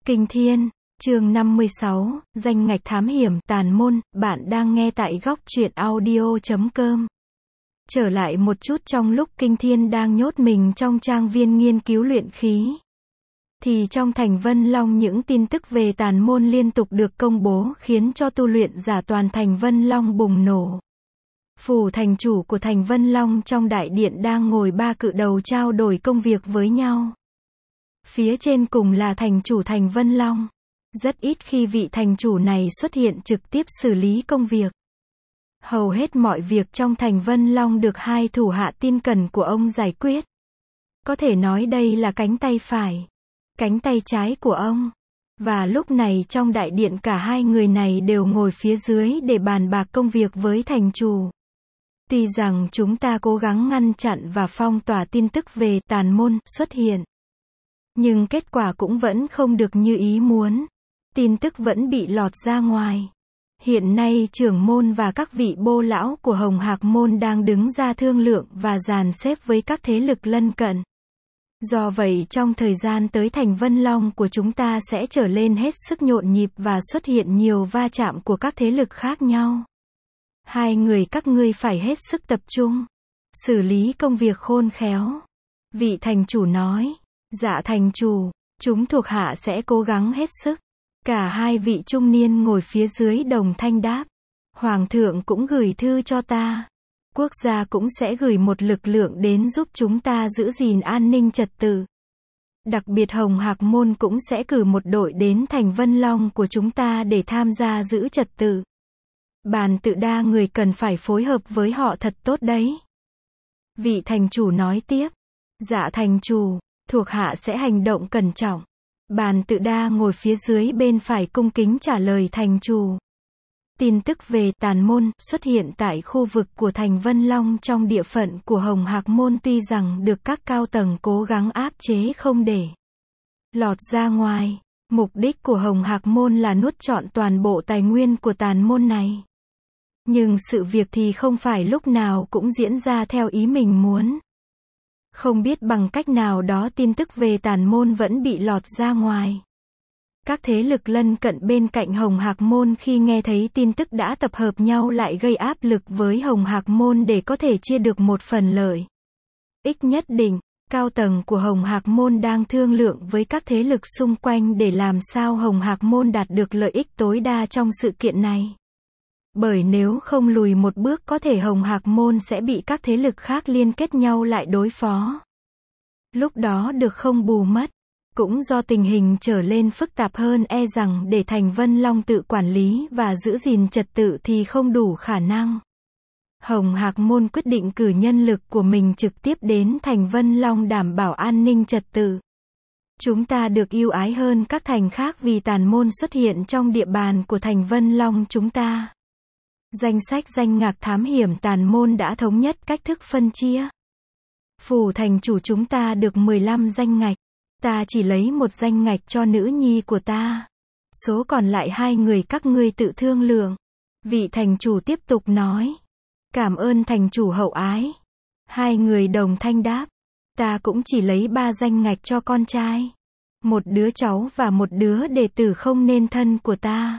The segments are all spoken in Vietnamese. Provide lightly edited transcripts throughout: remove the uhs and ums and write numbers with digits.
Kinh Thiên, chương 56, danh ngạch thám hiểm tàn môn, bạn đang nghe tại góc truyện audio.com. Trở lại một chút trong lúc Kinh Thiên đang nhốt mình trong trang viên nghiên cứu luyện khí, thì trong thành Vân Long những tin tức về tàn môn liên tục được công bố khiến cho tu luyện giả toàn thành Vân Long bùng nổ. Phủ thành chủ của thành Vân Long trong đại điện đang ngồi ba cự đầu trao đổi công việc với nhau. Phía trên cùng là thành chủ thành Vân Long. Rất ít khi vị thành chủ này xuất hiện trực tiếp xử lý công việc. Hầu hết mọi việc trong thành Vân Long được hai thủ hạ tin cẩn của ông giải quyết. Có thể nói đây là cánh tay phải, cánh tay trái của ông. Và lúc này trong đại điện cả hai người này đều ngồi phía dưới để bàn bạc công việc với thành chủ. Tuy rằng chúng ta cố gắng ngăn chặn và phong tỏa tin tức về tàn môn xuất hiện, nhưng kết quả cũng vẫn không được như ý muốn. Tin tức vẫn bị lọt ra ngoài. Hiện nay trưởng môn và các vị bô lão của Hồng Hạc môn đang đứng ra thương lượng và dàn xếp với các thế lực lân cận. Do vậy trong thời gian tới thành Vân Long của chúng ta sẽ trở lên hết sức nhộn nhịp và xuất hiện nhiều va chạm của các thế lực khác nhau. Hai người các ngươi phải hết sức tập trung, xử lý công việc khôn khéo. Vị thành chủ nói. Dạ thành chủ, chúng thuộc hạ sẽ cố gắng hết sức. Cả hai vị trung niên ngồi phía dưới đồng thanh đáp. Hoàng thượng cũng gửi thư cho ta. Quốc gia cũng sẽ gửi một lực lượng đến giúp chúng ta giữ gìn an ninh trật tự. Đặc biệt Hồng Hạc môn cũng sẽ cử một đội đến thành Vân Long của chúng ta để tham gia giữ trật tự. Bàn tự đa người cần phải phối hợp với họ thật tốt đấy. Vị thành chủ nói tiếp. Dạ thành chủ, thuộc hạ sẽ hành động cẩn trọng. Bàn tự đa ngồi phía dưới bên phải cung kính trả lời thành chủ. Tin tức về tàn môn xuất hiện tại khu vực của thành Vân Long trong địa phận của Hồng Hạc môn tuy rằng được các cao tầng cố gắng áp chế không để lọt ra ngoài. Mục đích của Hồng Hạc môn là nuốt trọn toàn bộ tài nguyên của tàn môn này. Nhưng sự việc thì không phải lúc nào cũng diễn ra theo ý mình muốn. Không biết bằng cách nào đó tin tức về tàn môn vẫn bị lọt ra ngoài. Các thế lực lân cận bên cạnh Hồng Hạc môn khi nghe thấy tin tức đã tập hợp nhau lại gây áp lực với Hồng Hạc môn để có thể chia được một phần lợi ích nhất định. Cao tầng của Hồng Hạc môn đang thương lượng với các thế lực xung quanh để làm sao Hồng Hạc môn đạt được lợi ích tối đa trong sự kiện này. Bởi nếu không lùi một bước có thể Hồng Hạc môn sẽ bị các thế lực khác liên kết nhau lại đối phó. Lúc đó được không bù mất. Cũng do tình hình trở lên phức tạp hơn e rằng để thành Vân Long tự quản lý và giữ gìn trật tự thì không đủ khả năng. Hồng Hạc môn quyết định cử nhân lực của mình trực tiếp đến thành Vân Long đảm bảo an ninh trật tự. Chúng ta được ưu ái hơn các thành khác vì tàn môn xuất hiện trong địa bàn của thành Vân Long chúng ta. Danh sách danh ngạch thám hiểm tàn môn đã thống nhất cách thức phân chia. Phủ thành chủ chúng ta được 15 danh ngạch. Ta chỉ lấy một danh ngạch cho nữ nhi của ta. Số còn lại hai người các ngươi tự thương lượng. Vị thành chủ tiếp tục nói. Cảm ơn thành chủ hậu ái. Hai người đồng thanh đáp. Ta cũng chỉ lấy 3 danh ngạch cho con trai. Một đứa cháu và một đứa đệ tử không nên thân của ta.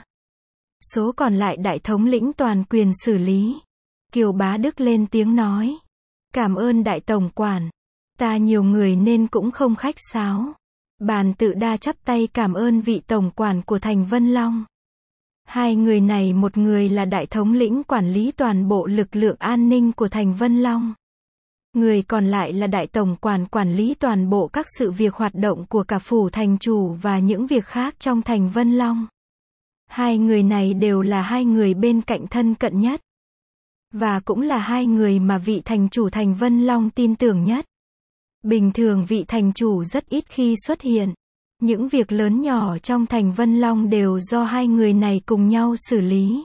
Số còn lại đại thống lĩnh toàn quyền xử lý. Kiều Bá Đức lên tiếng nói. Cảm ơn đại tổng quản. Ta nhiều người nên cũng không khách sáo. Bàn tự đa chắp tay cảm ơn vị tổng quản của thành Vân Long. Hai người này một người là đại thống lĩnh quản lý toàn bộ lực lượng an ninh của thành Vân Long. Người còn lại là đại tổng quản quản lý toàn bộ các sự việc hoạt động của cả phủ thành chủ và những việc khác trong thành Vân Long. Hai người này đều là hai người bên cạnh thân cận nhất. Và cũng là hai người mà vị thành chủ thành Vân Long tin tưởng nhất. Bình thường vị thành chủ rất ít khi xuất hiện. Những việc lớn nhỏ trong thành Vân Long đều do hai người này cùng nhau xử lý.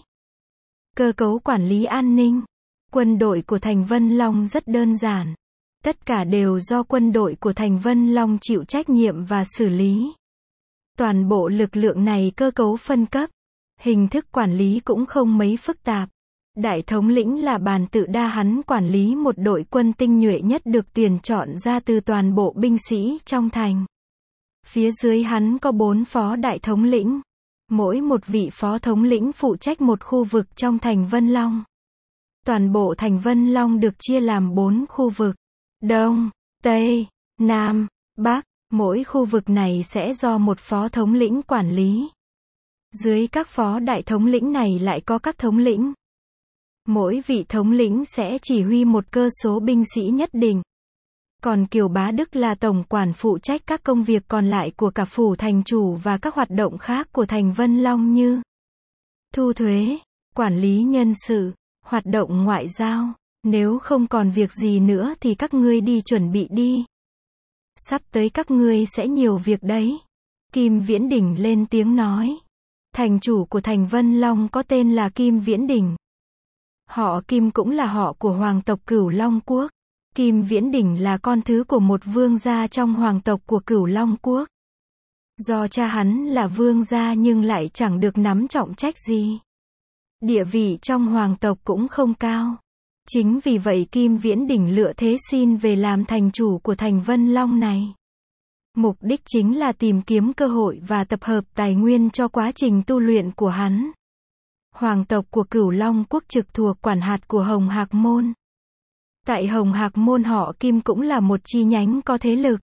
Cơ cấu quản lý an ninh. Quân đội của thành Vân Long rất đơn giản. Tất cả đều do quân đội của thành Vân Long chịu trách nhiệm và xử lý. Toàn bộ lực lượng này cơ cấu phân cấp. Hình thức quản lý cũng không mấy phức tạp. Đại thống lĩnh là Bàn Tự Đa, hắn quản lý một đội quân tinh nhuệ nhất được tuyển chọn ra từ toàn bộ binh sĩ trong thành. Phía dưới hắn có 4 phó đại thống lĩnh. Mỗi một vị phó thống lĩnh phụ trách một khu vực trong thành Vân Long. Toàn bộ thành Vân Long được chia làm 4 khu vực. Đông, Tây, Nam, Bắc. Mỗi khu vực này sẽ do một phó thống lĩnh quản lý. Dưới các phó đại thống lĩnh này lại có các thống lĩnh. Mỗi vị thống lĩnh sẽ chỉ huy một cơ số binh sĩ nhất định. Còn Kiều Bá Đức là tổng quản phụ trách các công việc còn lại của cả phủ thành chủ và các hoạt động khác của thành Vân Long như thu thuế, quản lý nhân sự, hoạt động ngoại giao. Nếu không còn việc gì nữa thì các ngươi đi chuẩn bị đi. Sắp tới các ngươi sẽ nhiều việc đấy. Kim Viễn Đình lên tiếng nói. Thành chủ của thành Vân Long có tên là Kim Viễn Đình. Họ Kim cũng là họ của hoàng tộc Cửu Long Quốc. Kim Viễn Đình là con thứ của một vương gia trong hoàng tộc của Cửu Long Quốc. Do cha hắn là vương gia nhưng lại chẳng được nắm trọng trách gì. Địa vị trong hoàng tộc cũng không cao. Chính vì vậy Kim Viễn Đình lựa thế xin về làm thành chủ của thành Vân Long này. Mục đích chính là tìm kiếm cơ hội và tập hợp tài nguyên cho quá trình tu luyện của hắn. Hoàng tộc của Cửu Long Quốc trực thuộc quản hạt của Hồng Hạc Môn. Tại Hồng Hạc Môn họ Kim cũng là một chi nhánh có thế lực.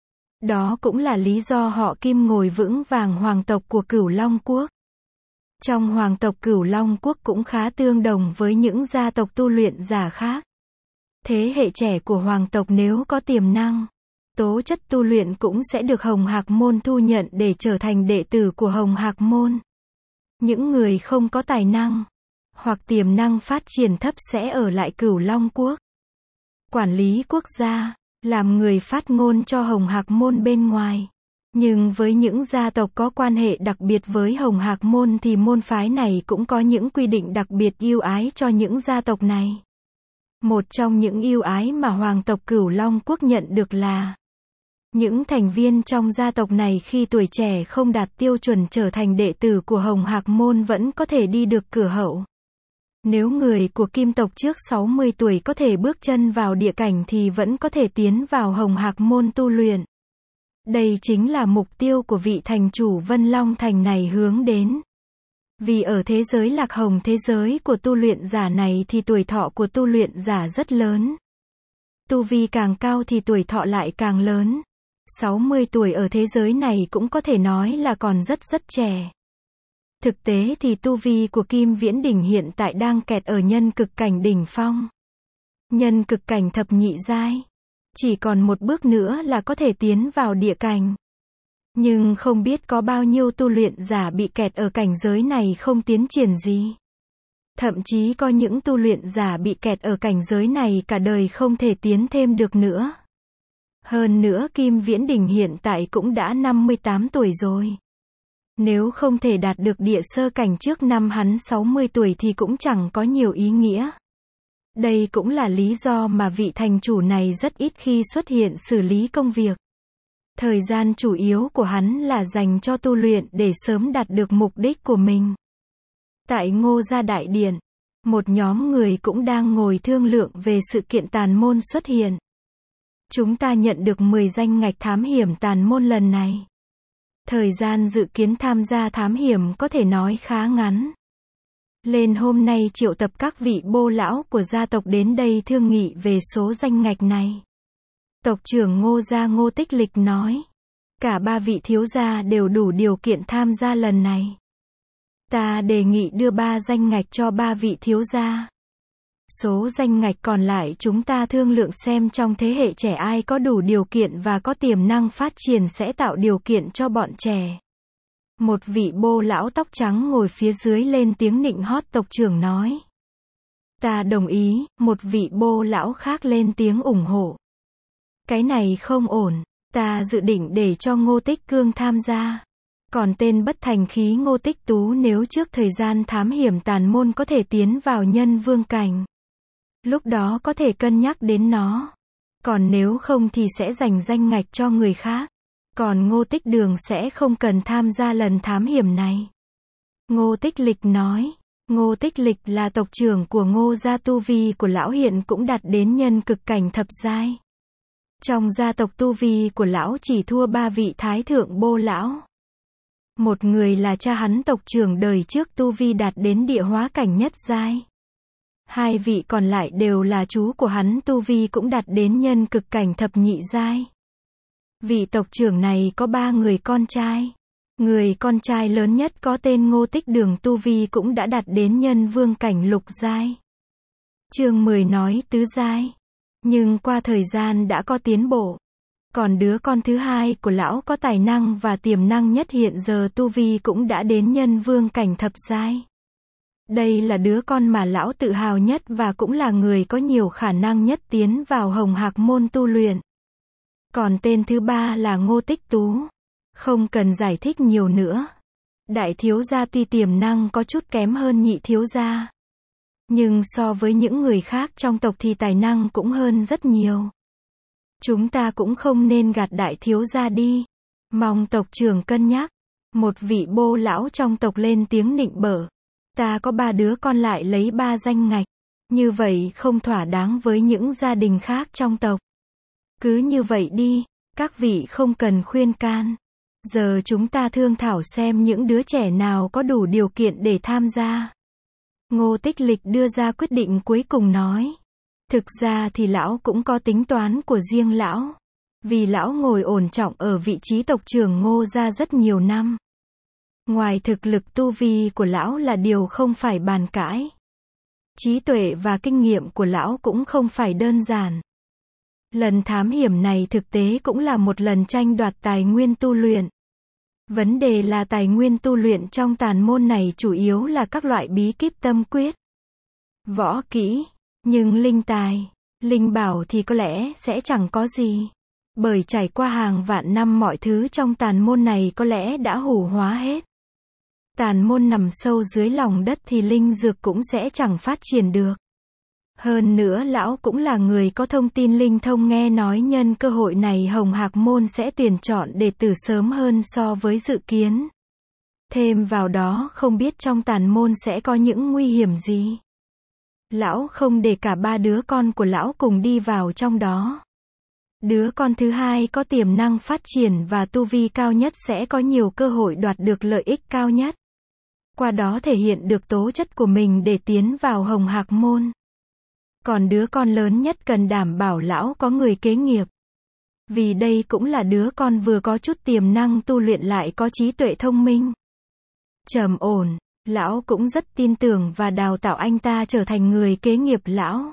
Đó cũng là lý do họ Kim ngồi vững vàng hoàng tộc của Cửu Long Quốc. Trong hoàng tộc Cửu Long Quốc cũng khá tương đồng với những gia tộc tu luyện giả khác. Thế hệ trẻ của hoàng tộc nếu có tiềm năng, tố chất tu luyện cũng sẽ được Hồng Hạc Môn thu nhận để trở thành đệ tử của Hồng Hạc Môn. Những người không có tài năng, hoặc tiềm năng phát triển thấp sẽ ở lại Cửu Long Quốc. Quản lý quốc gia, làm người phát ngôn cho Hồng Hạc Môn bên ngoài. Nhưng với những gia tộc có quan hệ đặc biệt với Hồng Hạc Môn thì môn phái này cũng có những quy định đặc biệt ưu ái cho những gia tộc này. Một trong những ưu ái mà hoàng tộc Cửu Long Quốc nhận được là những thành viên trong gia tộc này khi tuổi trẻ không đạt tiêu chuẩn trở thành đệ tử của Hồng Hạc Môn vẫn có thể đi được cửa hậu. Nếu người của Kim tộc trước 60 tuổi có thể bước chân vào địa cảnh thì vẫn có thể tiến vào Hồng Hạc Môn tu luyện. Đây chính là mục tiêu của vị thành chủ Vân Long Thành này hướng đến. Vì ở thế giới lạc hồng thế giới của tu luyện giả này thì tuổi thọ của tu luyện giả rất lớn. Tu vi càng cao thì tuổi thọ lại càng lớn. 60 tuổi ở thế giới này cũng có thể nói là còn rất trẻ. Thực tế thì tu vi của Kim Viễn Đình hiện tại đang kẹt ở nhân cực cảnh đỉnh phong. Nhân cực cảnh thập nhị giai. Chỉ còn một bước nữa là có thể tiến vào địa cảnh. Nhưng không biết có bao nhiêu tu luyện giả bị kẹt ở cảnh giới này không tiến triển gì. Thậm chí có những tu luyện giả bị kẹt ở cảnh giới này cả đời không thể tiến thêm được nữa. Hơn nữa Kim Viễn Đình hiện tại cũng đã 58 tuổi rồi. Nếu không thể đạt được địa sơ cảnh trước năm hắn 60 tuổi thì cũng chẳng có nhiều ý nghĩa. Đây cũng là lý do mà vị thành chủ này rất ít khi xuất hiện xử lý công việc. Thời gian chủ yếu của hắn là dành cho tu luyện để sớm đạt được mục đích của mình. Tại Ngô Gia Đại Điện, một nhóm người cũng đang ngồi thương lượng về sự kiện tàn môn xuất hiện. Chúng ta nhận được 10 danh ngạch thám hiểm tàn môn lần này. Thời gian dự kiến tham gia thám hiểm có thể nói khá ngắn. Lên hôm nay triệu tập các vị bô lão của gia tộc đến đây thương nghị về số danh ngạch này. Tộc trưởng Ngô Gia Ngô Tích Lịch nói. Cả 3 vị thiếu gia đều đủ điều kiện tham gia lần này. Ta đề nghị đưa 3 danh ngạch cho 3 vị thiếu gia. Số danh ngạch còn lại chúng ta thương lượng xem trong thế hệ trẻ ai có đủ điều kiện và có tiềm năng phát triển sẽ tạo điều kiện cho bọn trẻ. Một vị bô lão tóc trắng ngồi phía dưới lên tiếng nịnh hót tộc trưởng nói. Ta đồng ý, một vị bô lão khác lên tiếng ủng hộ. Cái này không ổn, ta dự định để cho Ngô Tích Cương tham gia. Còn tên bất thành khí Ngô Tích Tú nếu trước thời gian thám hiểm tàn môn có thể tiến vào nhân vương cảnh. Lúc đó có thể cân nhắc đến nó. Còn nếu không thì sẽ dành danh ngạch cho người khác. Còn Ngô Tích Đường sẽ không cần tham gia lần thám hiểm này. Ngô Tích Lịch nói. Ngô Tích Lịch là tộc trưởng của Ngô gia, tu vi của lão hiện cũng đạt đến nhân cực cảnh thập giai. Trong gia tộc tu vi của lão chỉ thua 3 vị thái thượng bô lão. Một người là cha hắn tộc trưởng đời trước tu vi đạt đến địa hóa cảnh nhất giai. 2 vị còn lại đều là chú của hắn tu vi cũng đạt đến nhân cực cảnh thập nhị giai. Vị tộc trưởng này có 3 người con trai. Người con trai lớn nhất có tên Ngô Tích Đường tu vi cũng đã đạt đến nhân vương cảnh lục giai. Chương 10 nói tứ giai. Nhưng qua thời gian đã có tiến bộ. Còn đứa con thứ hai của lão có tài năng và tiềm năng nhất hiện giờ tu vi cũng đã đến nhân vương cảnh thập giai. Đây là đứa con mà lão tự hào nhất và cũng là người có nhiều khả năng nhất tiến vào Hồng Hạc môn tu luyện. Còn tên thứ ba là Ngô Tích Tú. Không cần giải thích nhiều nữa. Đại thiếu gia tuy tiềm năng có chút kém hơn nhị thiếu gia. Nhưng so với những người khác trong tộc thì tài năng cũng hơn rất nhiều. Chúng ta cũng không nên gạt đại thiếu gia đi. Mong tộc trưởng cân nhắc. Một vị bô lão trong tộc lên tiếng nịnh bợ. Ta có 3 đứa con lại lấy 3 danh ngạch. Như vậy không thỏa đáng với những gia đình khác trong tộc. Cứ như vậy đi, các vị không cần khuyên can. Giờ chúng ta thương thảo xem những đứa trẻ nào có đủ điều kiện để tham gia. Ngô Tích Lịch đưa ra quyết định cuối cùng nói. Thực ra thì lão cũng có tính toán của riêng lão. Vì lão ngồi ổn trọng ở vị trí tộc trưởng Ngô gia rất nhiều năm. Ngoài thực lực tu vi của lão là điều không phải bàn cãi. Trí tuệ và kinh nghiệm của lão cũng không phải đơn giản. Lần thám hiểm này thực tế cũng là một lần tranh đoạt tài nguyên tu luyện. Vấn đề là tài nguyên tu luyện trong tàn môn này chủ yếu là các loại bí kíp tâm quyết, võ kỹ, nhưng linh tài, linh bảo thì có lẽ sẽ chẳng có gì. Bởi trải qua hàng vạn năm mọi thứ trong tàn môn này có lẽ đã hủ hóa hết. Tàn môn nằm sâu dưới lòng đất thì linh dược cũng sẽ chẳng phát triển được. Hơn nữa lão cũng là người có thông tin linh thông, nghe nói nhân cơ hội này Hồng Hạc môn sẽ tuyển chọn đệ tử sớm hơn so với dự kiến. Thêm vào đó không biết trong tàn môn sẽ có những nguy hiểm gì. Lão không để cả 3 đứa con của lão cùng đi vào trong đó. Đứa con thứ hai có tiềm năng phát triển và tu vi cao nhất sẽ có nhiều cơ hội đoạt được lợi ích cao nhất. Qua đó thể hiện được tố chất của mình để tiến vào Hồng Hạc môn. Còn đứa con lớn nhất cần đảm bảo lão có người kế nghiệp. Vì đây cũng là đứa con vừa có chút tiềm năng tu luyện lại có trí tuệ thông minh. Trầm ổn, lão cũng rất tin tưởng và đào tạo anh ta trở thành người kế nghiệp lão.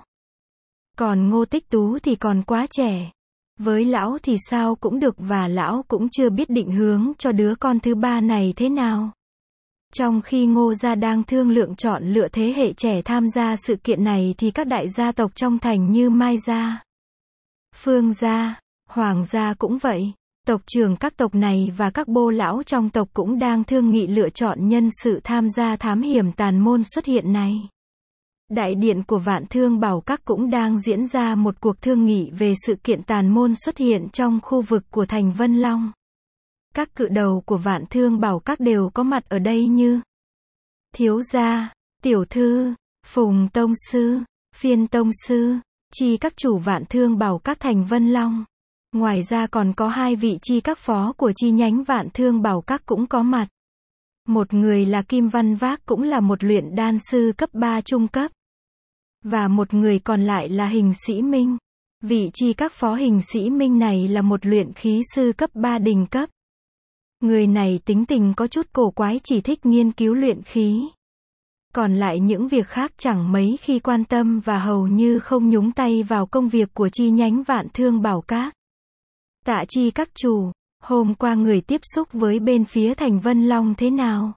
Còn Ngô Tích Tú thì còn quá trẻ. Với lão thì sao cũng được và lão cũng chưa biết định hướng cho đứa con thứ ba này thế nào. Trong khi Ngô gia đang thương lượng chọn lựa thế hệ trẻ tham gia sự kiện này thì các đại gia tộc trong thành như Mai gia, Phương gia, Hoàng gia cũng vậy. Tộc trưởng các tộc này và các bô lão trong tộc cũng đang thương nghị lựa chọn nhân sự tham gia thám hiểm tàn môn xuất hiện này. Đại điện của Vạn Thương Bảo Các cũng đang diễn ra một cuộc thương nghị về sự kiện tàn môn xuất hiện trong khu vực của thành Vân Long. Các cự đầu của Vạn Thương Bảo Các đều có mặt ở đây như thiếu gia, tiểu thư, phùng tông sư, phiên tông sư, chi các chủ Vạn Thương Bảo Các thành Vân Long. Ngoài ra còn có 2 vị chi các phó của chi nhánh Vạn Thương Bảo Các cũng có mặt. Một người là Kim Văn Vác cũng là một luyện đan sư cấp 3 trung cấp. Và một người còn lại là Hình Sĩ Minh. Vị chi các phó Hình Sĩ Minh này là một luyện khí sư cấp 3 đỉnh cấp. Người này tính tình có chút cổ quái, chỉ thích nghiên cứu luyện khí. Còn lại những việc khác chẳng mấy khi quan tâm và hầu như không nhúng tay vào công việc của chi nhánh Vạn Thương Bảo Các. Tạ chi các chủ, hôm qua người tiếp xúc với bên phía thành Vân Long thế nào?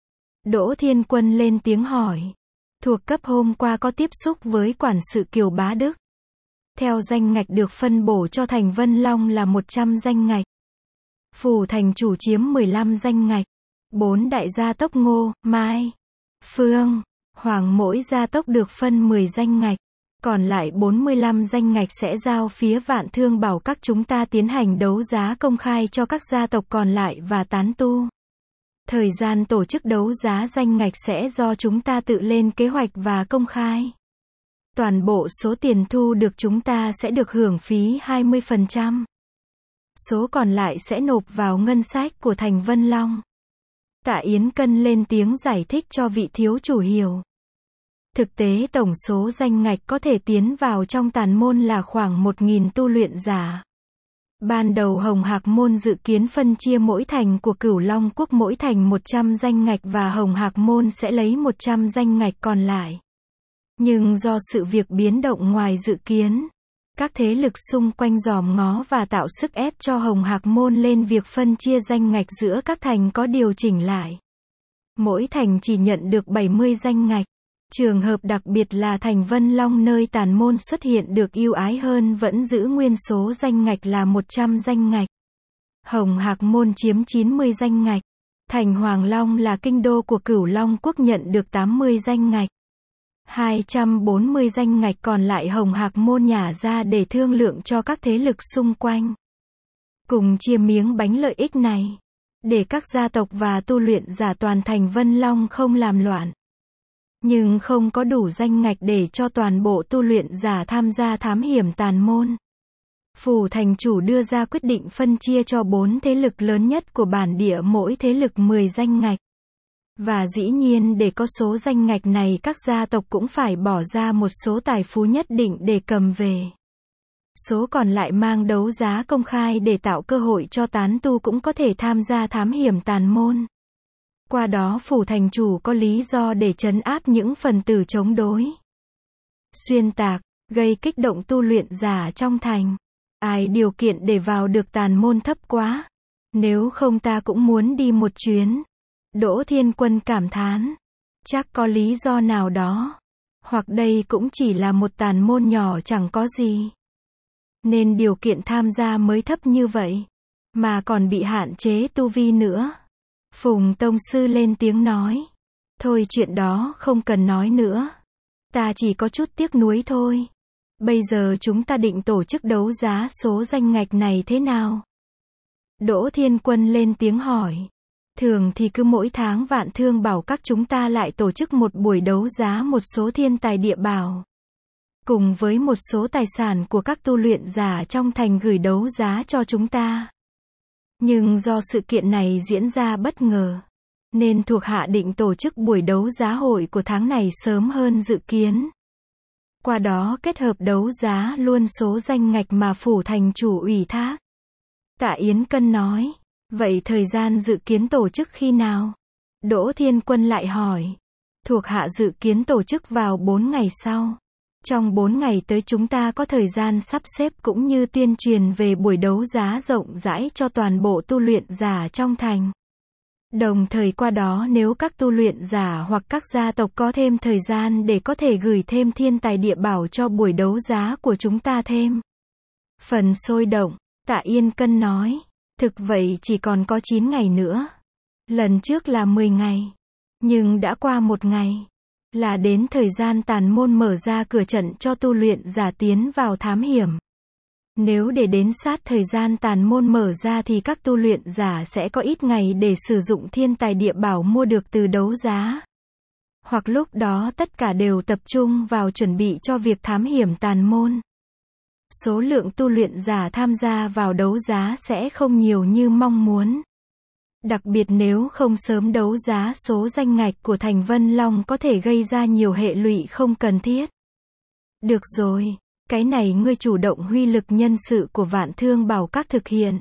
Đỗ Thiên Quân lên tiếng hỏi. Thuộc cấp hôm qua có tiếp xúc với quản sự Kiều Bá Đức. Theo danh ngạch được phân bổ cho thành Vân Long là 100 danh ngạch. Phủ thành chủ chiếm 15 danh ngạch. 4 đại gia tốc Ngô, Mai, Phương, Hoàng mỗi gia tốc được phân 10 danh ngạch. Còn lại 45 danh ngạch sẽ giao phía Vạn Thương Bảo Các chúng ta tiến hành đấu giá công khai cho các gia tộc còn lại và tán tu. Thời gian tổ chức đấu giá danh ngạch sẽ do chúng ta tự lên kế hoạch và công khai. Toàn bộ số tiền thu được chúng ta sẽ được hưởng phí 20%. Số còn lại sẽ nộp vào ngân sách của Thành Vân Long. Tạ Yến Cân lên tiếng giải thích cho vị thiếu chủ hiểu. Thực tế tổng số danh ngạch có thể tiến vào trong tàn môn là khoảng 1.000 tu luyện giả. Ban đầu Hồng Hạc Môn dự kiến phân chia mỗi thành của Cửu Long Quốc mỗi thành 100 danh ngạch và Hồng Hạc Môn sẽ lấy 100 danh ngạch còn lại. Nhưng do sự việc biến động ngoài dự kiến, các thế lực xung quanh giòm ngó và tạo sức ép cho Hồng Hạc Môn lên việc phân chia danh ngạch giữa các thành có điều chỉnh lại. Mỗi thành chỉ nhận được 70 danh ngạch. Trường hợp đặc biệt là thành Vân Long nơi tàn môn xuất hiện được ưu ái hơn vẫn giữ nguyên số danh ngạch là 100 danh ngạch. Hồng Hạc Môn chiếm 90 danh ngạch. Thành Hoàng Long là kinh đô của Cửu Long Quốc nhận được 80 danh ngạch. 240 danh ngạch còn lại Hồng Hạc Môn nhả ra để thương lượng cho các thế lực xung quanh. Cùng chia miếng bánh lợi ích này. Để các gia tộc và tu luyện giả toàn thành Vân Long không làm loạn. Nhưng không có đủ danh ngạch để cho toàn bộ tu luyện giả tham gia thám hiểm tàn môn. Phủ thành chủ đưa ra quyết định phân chia cho 4 thế lực lớn nhất của bản địa mỗi thế lực 10 danh ngạch. Và dĩ nhiên để có số danh ngạch này các gia tộc cũng phải bỏ ra một số tài phú nhất định để cầm về. Số còn lại mang đấu giá công khai để tạo cơ hội cho tán tu cũng có thể tham gia thám hiểm tàn môn. Qua đó phủ thành chủ có lý do để trấn áp những phần tử chống đối. Xuyên tạc, gây kích động tu luyện giả trong thành. Ai điều kiện để vào được tàn môn thấp quá. Nếu không ta cũng muốn đi một chuyến. Đỗ Thiên Quân cảm thán. Chắc có lý do nào đó. Hoặc đây cũng chỉ là một tàn môn nhỏ chẳng có gì. Nên điều kiện tham gia mới thấp như vậy. Mà còn bị hạn chế tu vi nữa. Phùng Tông Sư lên tiếng nói. Thôi chuyện đó không cần nói nữa. Ta chỉ có chút tiếc nuối thôi. Bây giờ chúng ta định tổ chức đấu giá số danh ngạch này thế nào? Đỗ Thiên Quân lên tiếng hỏi. Thường thì cứ mỗi tháng Vạn Thương bảo các chúng ta lại tổ chức một buổi đấu giá một số thiên tài địa bảo. Cùng với một số tài sản của các tu luyện giả trong thành gửi đấu giá cho chúng ta. Nhưng do sự kiện này diễn ra bất ngờ, nên thuộc hạ định tổ chức buổi đấu giá hội của tháng này sớm hơn dự kiến. Qua đó kết hợp đấu giá luôn số danh ngạch mà phủ thành chủ ủy thác. Tạ Yến Cân nói, vậy thời gian dự kiến tổ chức khi nào? Đỗ Thiên Quân lại hỏi. Thuộc hạ dự kiến tổ chức vào 4 ngày sau. Trong 4 ngày tới chúng ta có thời gian sắp xếp cũng như tuyên truyền về buổi đấu giá rộng rãi cho toàn bộ tu luyện giả trong thành. Đồng thời qua đó nếu các tu luyện giả hoặc các gia tộc có thêm thời gian để có thể gửi thêm thiên tài địa bảo cho buổi đấu giá của chúng ta thêm. Phần sôi động, Tạ Yên Cân nói, thực vậy chỉ còn có 9 ngày nữa. Lần trước là 10 ngày. Nhưng đã qua 1 ngày. Là đến thời gian tàn môn mở ra cửa trận cho tu luyện giả tiến vào thám hiểm. Nếu để đến sát thời gian tàn môn mở ra thì các tu luyện giả sẽ có ít ngày để sử dụng thiên tài địa bảo mua được từ đấu giá. Hoặc lúc đó tất cả đều tập trung vào chuẩn bị cho việc thám hiểm tàn môn. Số lượng tu luyện giả tham gia vào đấu giá sẽ không nhiều như mong muốn. Đặc biệt nếu không sớm đấu giá số danh ngạch của thành Vân Long có thể gây ra nhiều hệ lụy không cần thiết. Được rồi, cái này ngươi chủ động huy lực nhân sự của Vạn Thương bảo các thực hiện.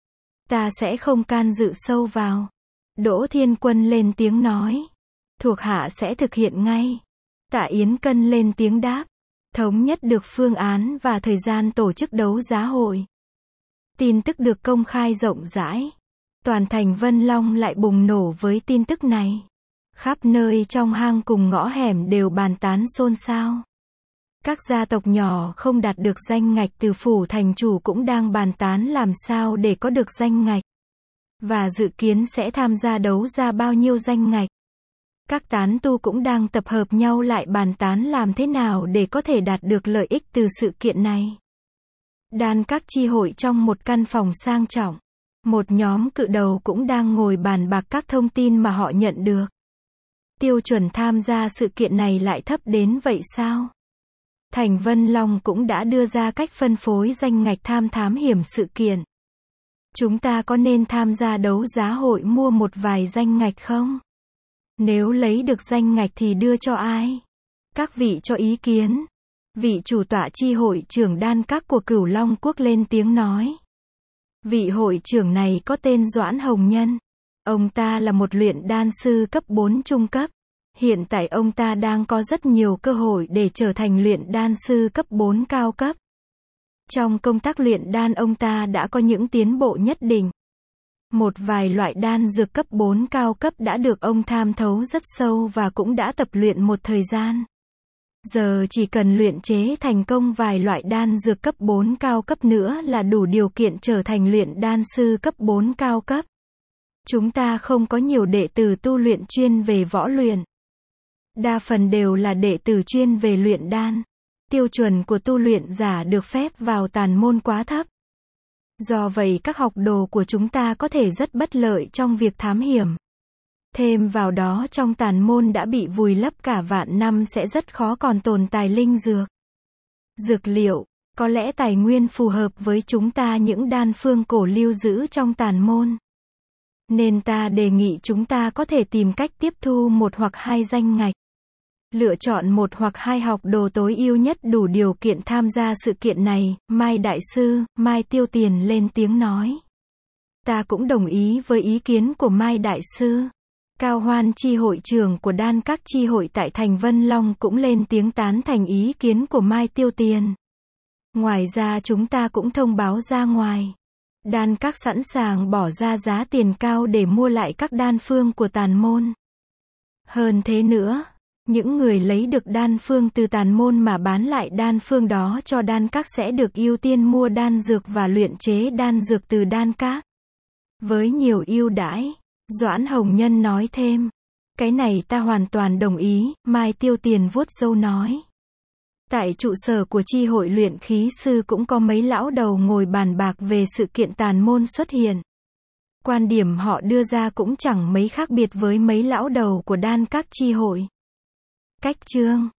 Ta sẽ không can dự sâu vào. Đỗ Thiên Quân lên tiếng nói. Thuộc hạ sẽ thực hiện ngay. Tạ Yến Cân lên tiếng đáp. Thống nhất được phương án và thời gian tổ chức đấu giá hội. Tin tức được công khai rộng rãi. Toàn thành Vân Long lại bùng nổ với tin tức này. Khắp nơi trong hang cùng ngõ hẻm đều bàn tán xôn xao. Các gia tộc nhỏ không đạt được danh ngạch từ phủ thành chủ cũng đang bàn tán làm sao để có được danh ngạch. Và dự kiến sẽ tham gia đấu ra bao nhiêu danh ngạch. Các tán tu cũng đang tập hợp nhau lại bàn tán làm thế nào để có thể đạt được lợi ích từ sự kiện này. Đan các chi hội trong một căn phòng sang trọng. Một nhóm cự đầu cũng đang ngồi bàn bạc các thông tin mà họ nhận được. Tiêu chuẩn tham gia sự kiện này lại thấp đến vậy sao? Thành Vân Long cũng đã đưa ra cách phân phối danh ngạch thám hiểm sự kiện. Chúng ta có nên tham gia đấu giá hội mua một vài danh ngạch không? Nếu lấy được danh ngạch thì đưa cho ai? Các vị cho ý kiến. Vị chủ tọa chi hội trưởng đan các của Cửu Long Quốc lên tiếng nói. Vị hội trưởng này có tên Doãn Hồng Nhân. Ông ta là một luyện đan sư cấp 4 trung cấp. Hiện tại ông ta đang có rất nhiều cơ hội để trở thành luyện đan sư cấp 4 cao cấp. Trong công tác luyện đan ông ta đã có những tiến bộ nhất định. Một vài loại đan dược cấp 4 cao cấp đã được ông tham thấu rất sâu và cũng đã tập luyện một thời gian. Giờ chỉ cần luyện chế thành công vài loại đan dược cấp 4 cao cấp nữa là đủ điều kiện trở thành luyện đan sư cấp 4 cao cấp. Chúng ta không có nhiều đệ tử tu luyện chuyên về võ luyện. Đa phần đều là đệ tử chuyên về luyện đan. Tiêu chuẩn của tu luyện giả được phép vào tàn môn quá thấp. Do vậy các học đồ của chúng ta có thể rất bất lợi trong việc thám hiểm. Thêm vào đó trong tàn môn đã bị vùi lấp cả vạn năm sẽ rất khó còn tồn tài linh dược. Dược liệu, có lẽ tài nguyên phù hợp với chúng ta những đan phương cổ lưu giữ trong tàn môn. Nên ta đề nghị chúng ta có thể tìm cách tiếp thu một hoặc hai danh ngạch. Lựa chọn một hoặc hai học đồ tối ưu nhất đủ điều kiện tham gia sự kiện này, Mai Đại Sư, Mai Tiêu Tiền lên tiếng nói. Ta cũng đồng ý với ý kiến của Mai Đại Sư. Cao Hoan chi hội trưởng của đan các chi hội tại Thành Vân Long cũng lên tiếng tán thành ý kiến của Mai Tiêu Tiền. Ngoài ra chúng ta cũng thông báo ra ngoài. Đan các sẵn sàng bỏ ra giá tiền cao để mua lại các đan phương của tàn môn. Hơn thế nữa, những người lấy được đan phương từ tàn môn mà bán lại đan phương đó cho đan các sẽ được ưu tiên mua đan dược và luyện chế đan dược từ đan các. Với nhiều ưu đãi, Doãn Hồng Nhân nói thêm. Cái này ta hoàn toàn đồng ý, Mai Tiêu Tiền vuốt râu nói. Tại trụ sở của chi hội luyện khí sư cũng có mấy lão đầu ngồi bàn bạc về sự kiện tàn môn xuất hiện. Quan điểm họ đưa ra cũng chẳng mấy khác biệt với mấy lão đầu của đan các chi hội. Cách chương